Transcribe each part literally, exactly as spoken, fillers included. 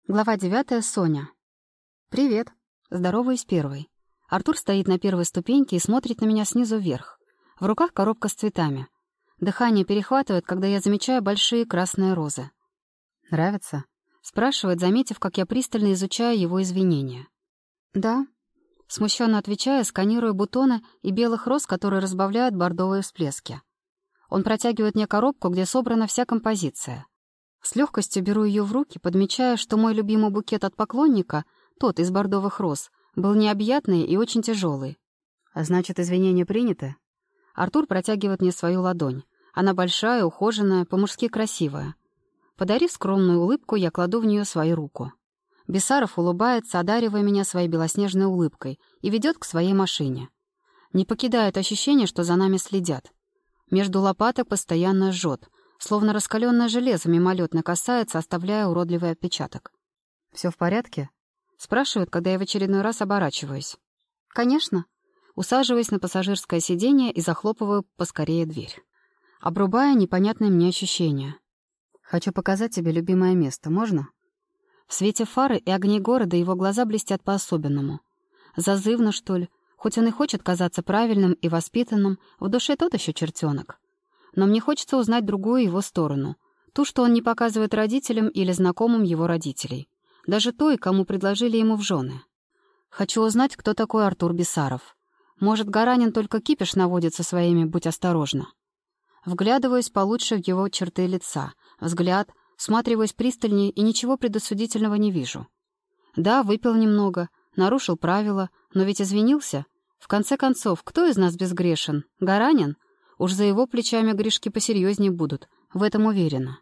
Глава девятая. Соня. «Привет». Здороваюсь первой. Артур стоит на первой ступеньке и смотрит на меня снизу вверх. В руках коробка с цветами. Дыхание перехватывает, когда я замечаю большие красные розы. «Нравится?» — спрашивает, заметив, как я пристально изучаю его извинения. «Да». Смущенно отвечая, сканирую бутоны и белых роз, которые разбавляют бордовые всплески. Он протягивает мне коробку, где собрана вся композиция. С легкостью беру ее в руки, подмечая, что мой любимый букет от поклонника, тот из бордовых роз, был необъятный и очень тяжелый. А значит, извинения приняты? Артур протягивает мне свою ладонь. Она большая, ухоженная, по-мужски красивая. Подарив скромную улыбку, я кладу в нее свою руку. Бесаров улыбается, одаривая меня своей белоснежной улыбкой, и ведет к своей машине. Не покидает ощущение, что за нами следят. Между лопаток постоянно жжет, словно раскаленное железо мимолетно касается, оставляя уродливый отпечаток. «Все в порядке?» — спрашивают, когда я в очередной раз оборачиваюсь. «Конечно». Усаживаясь на пассажирское сиденье и захлопываю поскорее дверь, обрубая непонятные мне ощущения. «Хочу показать тебе любимое место, можно?» В свете фары и огней города его глаза блестят по-особенному. Зазывно, что ли? Хоть он и хочет казаться правильным и воспитанным, в душе тот еще чертенок. Но мне хочется узнать другую его сторону. Ту, что он не показывает родителям или знакомым его родителей. Даже той, кому предложили ему в жены. Хочу узнать, кто такой Артур Бесаров. Может, Гаранин только кипиш наводит со своими «будь осторожна». Вглядываюсь получше в его черты лица. Взгляд, всматриваюсь пристальнее и ничего предосудительного не вижу. Да, выпил немного, нарушил правила, но ведь извинился. В конце концов, кто из нас безгрешен? Гаранин? Уж за его плечами грешки посерьезнее будут, в этом уверена.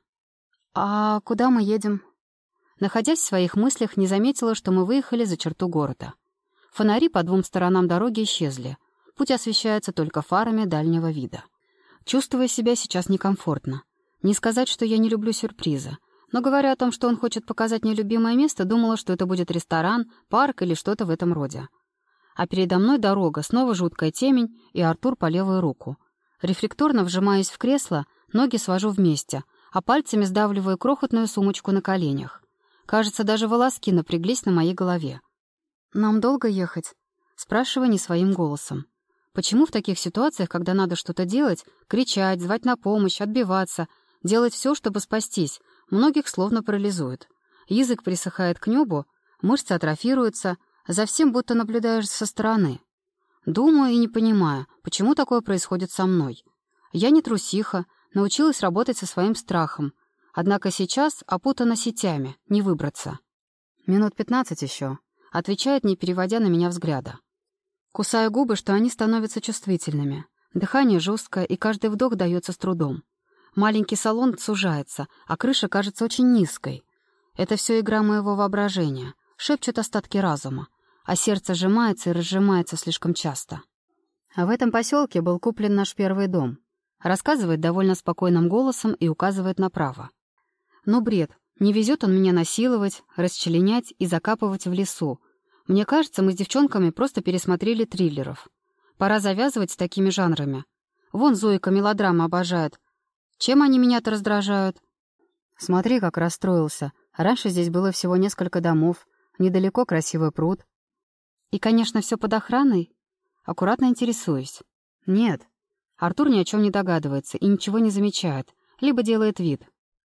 «А куда мы едем?» Находясь в своих мыслях, не заметила, что мы выехали за черту города. Фонари по двум сторонам дороги исчезли. Путь освещается только фарами дальнего вида. Чувствую себя сейчас некомфортно. Не сказать, что я не люблю сюрпризы. Но говоря о том, что он хочет показать мне любимое место, думала, что это будет ресторан, парк или что-то в этом роде. А передо мной дорога, снова жуткая темень и Артур по левую руку. Рефлекторно вжимаюсь в кресло, ноги свожу вместе, а пальцами сдавливаю крохотную сумочку на коленях. Кажется, даже волоски напряглись на моей голове. «Нам долго ехать?» — спрашиваю не своим голосом. Почему в таких ситуациях, когда надо что-то делать, кричать, звать на помощь, отбиваться, делать все, чтобы спастись, многих словно парализует? Язык присыхает к небу, мышцы атрофируются, за всем будто наблюдаешь со стороны. Думаю и не понимаю, почему такое происходит со мной. Я не трусиха, научилась работать со своим страхом. Однако сейчас опутана сетями, не выбраться. «Минут пятнадцать еще», — отвечает, не переводя на меня взгляда. Кусаю губы, что они становятся чувствительными. Дыхание жесткое, и каждый вдох дается с трудом. Маленький салон сужается, а крыша кажется очень низкой. Это все игра моего воображения, шепчут остатки разума. А сердце сжимается и разжимается слишком часто. А в этом поселке был куплен наш первый дом. Рассказывает довольно спокойным голосом и указывает направо. Но бред. Не везет он меня насиловать, расчленять и закапывать в лесу. Мне кажется, мы с девчонками просто пересмотрели триллеров. Пора завязывать с такими жанрами. Вон Зойка мелодрамы обожает. Чем они меня-то раздражают? Смотри, как расстроился. Раньше здесь было всего несколько домов. Недалеко красивый пруд. И, конечно, все под охраной? Аккуратно интересуюсь. Нет. Артур ни о чем не догадывается и ничего не замечает, либо делает вид.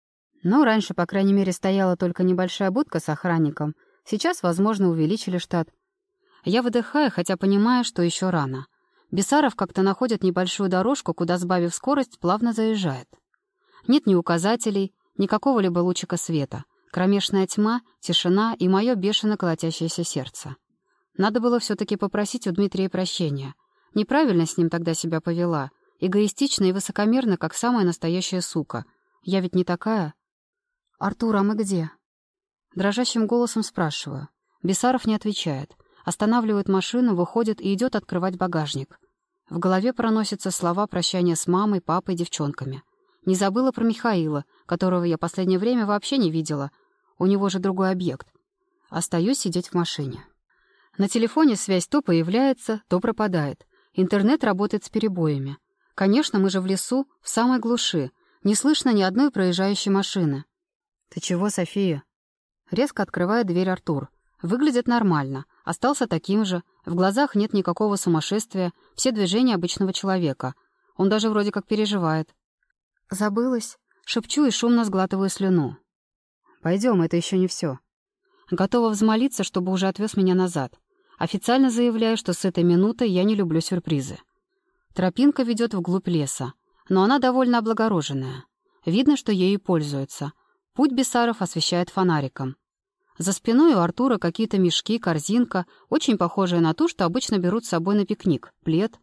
Но раньше, по крайней мере, стояла только небольшая будка с охранником. Сейчас, возможно, увеличили штат. Я выдыхаю, хотя понимаю, что еще рано. Бесаров как-то находит небольшую дорожку, куда, сбавив скорость, плавно заезжает. Нет ни указателей, ни какого-либо лучика света. Кромешная тьма, тишина и мое бешено колотящееся сердце. Надо было все-таки попросить у Дмитрия прощения. Неправильно с ним тогда себя повела. Эгоистично и высокомерно, как самая настоящая сука. Я ведь не такая. «Артур, а мы где?» Дрожащим голосом спрашиваю. Бесаров не отвечает. Останавливает машину, выходит и идет открывать багажник. В голове проносятся слова прощания с мамой, папой, девчонками. Не забыла про Михаила, которого я последнее время вообще не видела. У него же другой объект. Остаюсь сидеть в машине. На телефоне связь то появляется, то пропадает. Интернет работает с перебоями. Конечно, мы же в лесу, в самой глуши. Не слышно ни одной проезжающей машины. «Ты чего, София?» Резко открывает дверь Артур. Выглядит нормально. Остался таким же. В глазах нет никакого сумасшествия. Все движения обычного человека. Он даже вроде как переживает. Забылась. Шепчу и шумно сглатываю слюну. Пойдем, это еще не все. Готова взмолиться, чтобы уже отвез меня назад. Официально заявляю, что с этой минуты я не люблю сюрпризы. Тропинка ведет вглубь леса, но она довольно облагороженная. Видно, что ею пользуются. Путь Бесаров освещает фонариком. За спиной у Артура какие-то мешки, корзинка, очень похожая на ту, что обычно берут с собой на пикник, плед.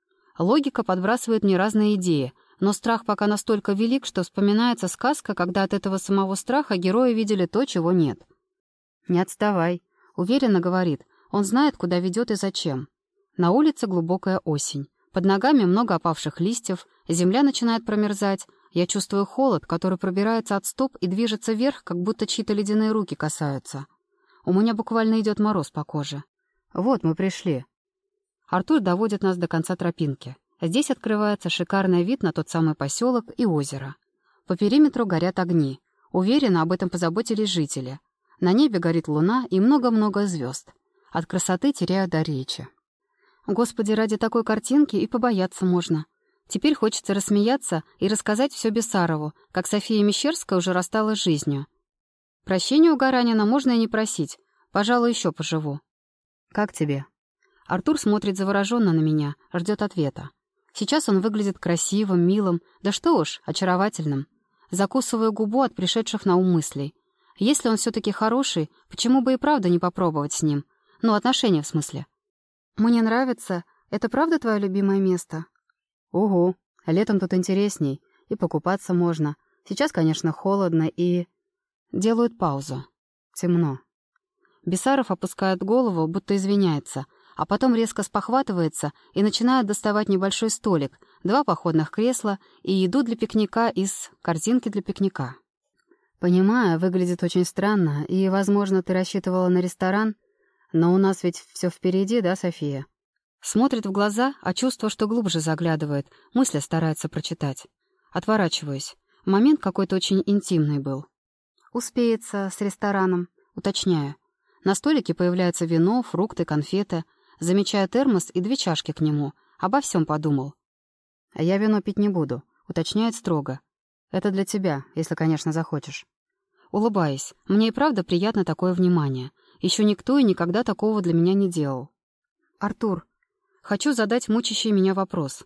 Логика подбрасывает мне разные идеи, но страх пока настолько велик, что вспоминается сказка, когда от этого самого страха герои видели то, чего нет. «Не отставай», — уверенно говорит. Он знает, куда ведет и зачем. На улице глубокая осень. Под ногами много опавших листьев, земля начинает промерзать. Я чувствую холод, который пробирается от стоп и движется вверх, как будто чьи-то ледяные руки касаются. У меня буквально идет мороз по коже. Вот мы пришли. Артур доводит нас до конца тропинки. Здесь открывается шикарный вид на тот самый поселок и озеро. По периметру горят огни. Уверена, об этом позаботились жители. На небе горит луна и много-много звезд. От красоты теряю дар речи. Господи, ради такой картинки и побояться можно. Теперь хочется рассмеяться и рассказать все Бесарову, как София Мещерская уже рассталась с жизнью. Прощения у Гаранина можно и не просить. Пожалуй, еще поживу. «Как тебе?» Артур смотрит завороженно на меня, ждет ответа. Сейчас он выглядит красивым, милым, да что уж, очаровательным. Закусываю губу от пришедших на ум мыслей. Если он все-таки хороший, почему бы и правда не попробовать с ним? Ну, отношения в смысле. «Мне нравится. Это правда твое любимое место?» «Угу. Летом тут интересней. И покупаться можно. Сейчас, конечно, холодно и...» Делают паузу. Темно. Бесаров опускает голову, будто извиняется, а потом резко спохватывается и начинает доставать небольшой столик, два походных кресла и еду для пикника из корзинки для пикника. «Понимаю, выглядит очень странно, и, возможно, ты рассчитывала на ресторан, но у нас ведь все впереди, да, София?» Смотрит в глаза, а чувство, что глубже заглядывает, мысли старается прочитать. Отворачиваюсь. Момент какой-то очень интимный был. «Успеется с рестораном», уточняю. На столике появляется вино, фрукты, конфеты. Замечаю термос и две чашки к нему. Обо всем подумал. «А я вино пить не буду», уточняет строго. «Это для тебя, если, конечно, захочешь». Улыбаясь, мне и правда приятно такое внимание. Еще никто и никогда такого для меня не делал. «Артур, хочу задать мучащий меня вопрос.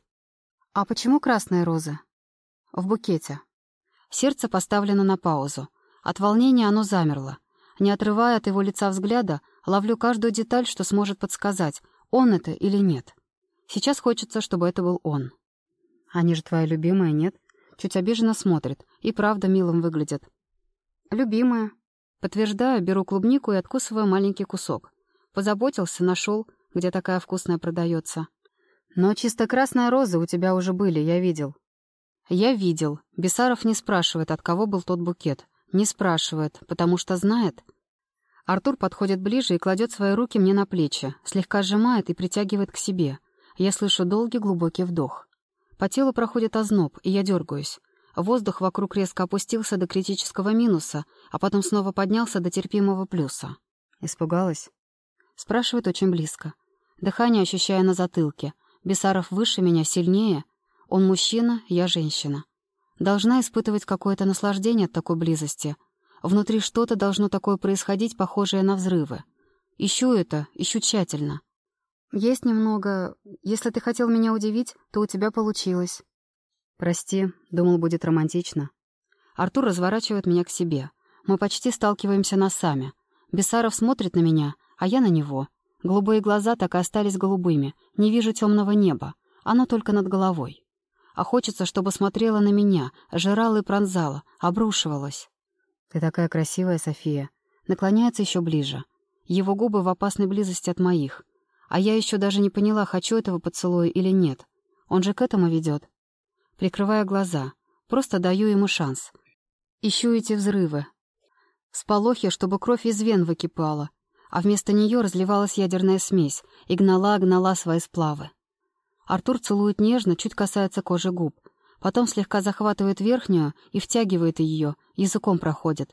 А почему красные розы?» «В букете». Сердце поставлено на паузу. От волнения оно замерло. Не отрывая от его лица взгляда, ловлю каждую деталь, что сможет подсказать, он это или нет. Сейчас хочется, чтобы это был он. «Они же твои любимые, нет?» Чуть обиженно смотрит. И правда милым выглядит. «Любимая». Подтверждаю, беру клубнику и откусываю маленький кусок. Позаботился, нашел, где такая вкусная продается. «Но чисто красные розы у тебя уже были, я видел». «Я видел». Бесаров не спрашивает, от кого был тот букет. Не спрашивает, потому что знает. Артур подходит ближе и кладет свои руки мне на плечи, слегка сжимает и притягивает к себе. Я слышу долгий глубокий вдох. По телу проходит озноб, и я дергаюсь. Воздух вокруг резко опустился до критического минуса, а потом снова поднялся до терпимого плюса. «Испугалась?» Спрашивает очень близко. Дыхание ощущаю на затылке. Бесаров выше меня, сильнее. Он мужчина, я женщина. Должна испытывать какое-то наслаждение от такой близости. Внутри что-то должно такое происходить, похожее на взрывы. Ищу это, ищу тщательно. «Есть немного. Если ты хотел меня удивить, то у тебя получилось». «Прости, думал, будет романтично». Артур разворачивает меня к себе. Мы почти сталкиваемся носами. Бесаров смотрит на меня, а я на него. Голубые глаза так и остались голубыми. Не вижу темного неба. Оно только над головой. А хочется, чтобы смотрела на меня, жрала и пронзала, обрушивалась. «Ты такая красивая, София». Наклоняется еще ближе. Его губы в опасной близости от моих. А я еще даже не поняла, хочу этого поцелуя или нет. Он же к этому ведет. Прикрывая глаза, просто даю ему шанс. Ищу эти взрывы. Сполохи, чтобы кровь из вен выкипала, а вместо нее разливалась ядерная смесь и гнала-гнала свои сплавы. Артур целует нежно, чуть касается кожи губ. Потом слегка захватывает верхнюю и втягивает ее, языком проходит.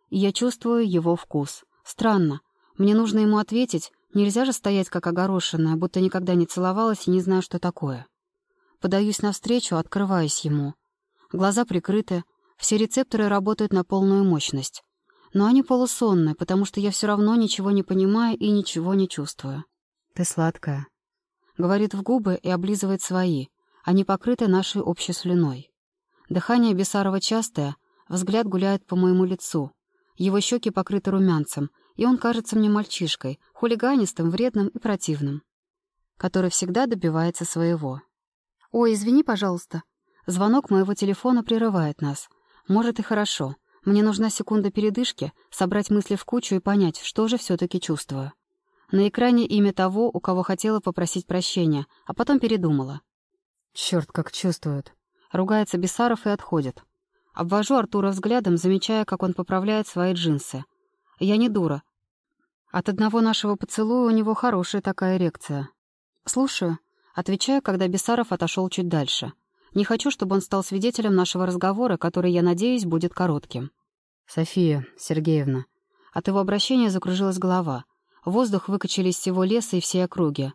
и я чувствую его вкус. Странно. Мне нужно ему ответить, нельзя же стоять как огорошенная, будто никогда не целовалась и не знаю, что такое. Подаюсь навстречу, открываясь ему. Глаза прикрыты, все рецепторы работают на полную мощность. Но они полусонные, потому что я все равно ничего не понимаю и ничего не чувствую. «Ты сладкая», — говорит в губы и облизывает свои. Они покрыты нашей общей слюной. Дыхание Бесарова частое, взгляд гуляет по моему лицу. Его щеки покрыты румянцем, и он кажется мне мальчишкой, хулиганистым, вредным и противным, который всегда добивается своего. «Ой, извини, пожалуйста». Звонок моего телефона прерывает нас. Может, и хорошо. Мне нужна секунда передышки, собрать мысли в кучу и понять, что же все-таки чувствую. На экране имя того, у кого хотела попросить прощения, а потом передумала. Черт, как чувствует. Ругается Бесаров и отходит. Обвожу Артура взглядом, замечая, как он поправляет свои джинсы. Я не дура. От одного нашего поцелуя у него хорошая такая эрекция. «Слушаю», — отвечаю, когда Бесаров отошел чуть дальше. Не хочу, чтобы он стал свидетелем нашего разговора, который, я надеюсь, будет коротким. «София Сергеевна». От его обращения закружилась голова. В воздух выкачали из всего леса и всей округи.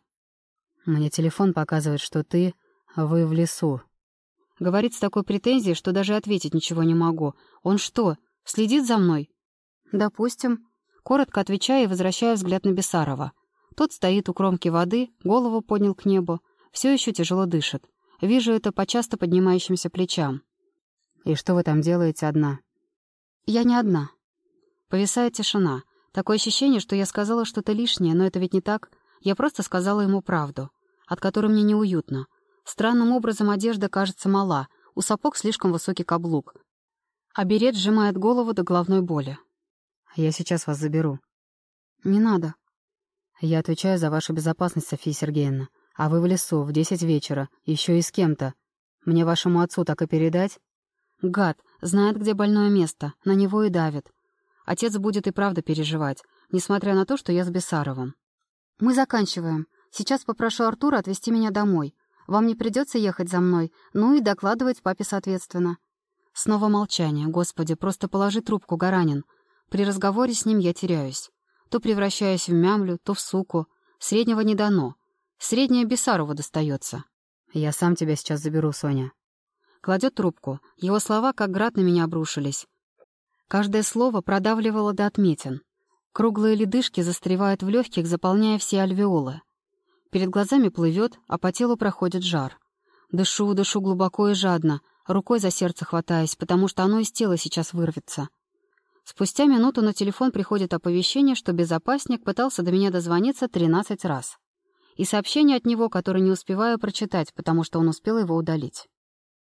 «Мне телефон показывает, что ты... вы в лесу». Говорит с такой претензией, что даже ответить ничего не могу. Он что, следит за мной? Допустим. Коротко отвечаю и возвращаю взгляд на Бесарова. Тот стоит у кромки воды, голову поднял к небу, все еще тяжело дышит. Вижу это по часто поднимающимся плечам. «И что вы там делаете одна?» «Я не одна». Повисает тишина. Такое ощущение, что я сказала что-то лишнее, но это ведь не так. Я просто сказала ему правду, от которой мне неуютно. Странным образом одежда кажется мала, у сапог слишком высокий каблук, а берет сжимает голову до головной боли. «Я сейчас вас заберу». «Не надо». «Я отвечаю за вашу безопасность, София Сергеевна. А вы в лесу в десять вечера, еще и с кем-то. Мне вашему отцу так и передать?» Гад, знает, где больное место, на него и давит. Отец будет и правда переживать, несмотря на то, что я с Бесаровым. «Мы заканчиваем. Сейчас попрошу Артура отвезти меня домой. Вам не придется ехать за мной, ну и докладывать папе соответственно». Снова молчание. Господи, просто положи трубку, Гаранин. При разговоре с ним я теряюсь. То превращаюсь в мямлю, то в суку. Среднего не дано. Среднее Бесарову достается. «Я сам тебя сейчас заберу, Соня». Кладет трубку. Его слова как град на меня обрушились. Каждое слово продавливало до отметин. Круглые ледышки застревают в легких, заполняя все альвеолы. Перед глазами плывет, а по телу проходит жар. Дышу, дышу глубоко и жадно, рукой за сердце хватаясь, потому что оно из тела сейчас вырвется. Спустя минуту на телефон приходит оповещение, что безопасник пытался до меня дозвониться тринадцать раз. И сообщение от него, которое не успеваю прочитать, потому что он успел его удалить.